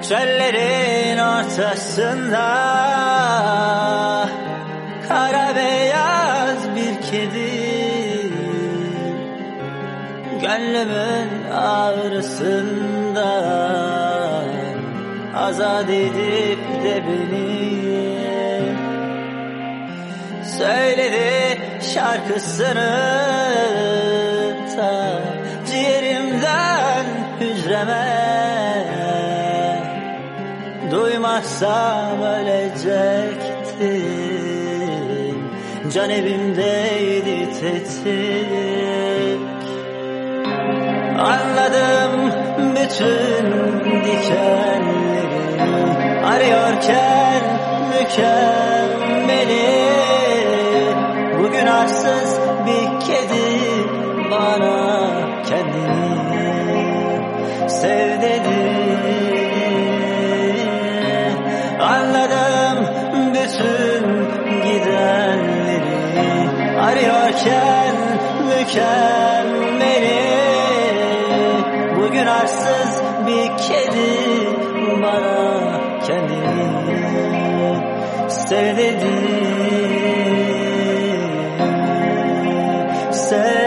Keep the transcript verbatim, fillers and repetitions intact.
Çöllerin ortasında kara beyaz bir kedi, gönlümün ağrısından azat edip de beni söyledi şarkısını ta ciğerimden hücreme. Duymazsam ölecektim, can evimdeydi tetik. Anladım bütün dikenleri, arıyorken mükemmeli. Bugün arsız bir kedi bana kendini sev dedi. Anladım bütün gidenleri, arıyorken mükemmeli. Bugün arsız bir kedi bana kendini sev dedi. Sev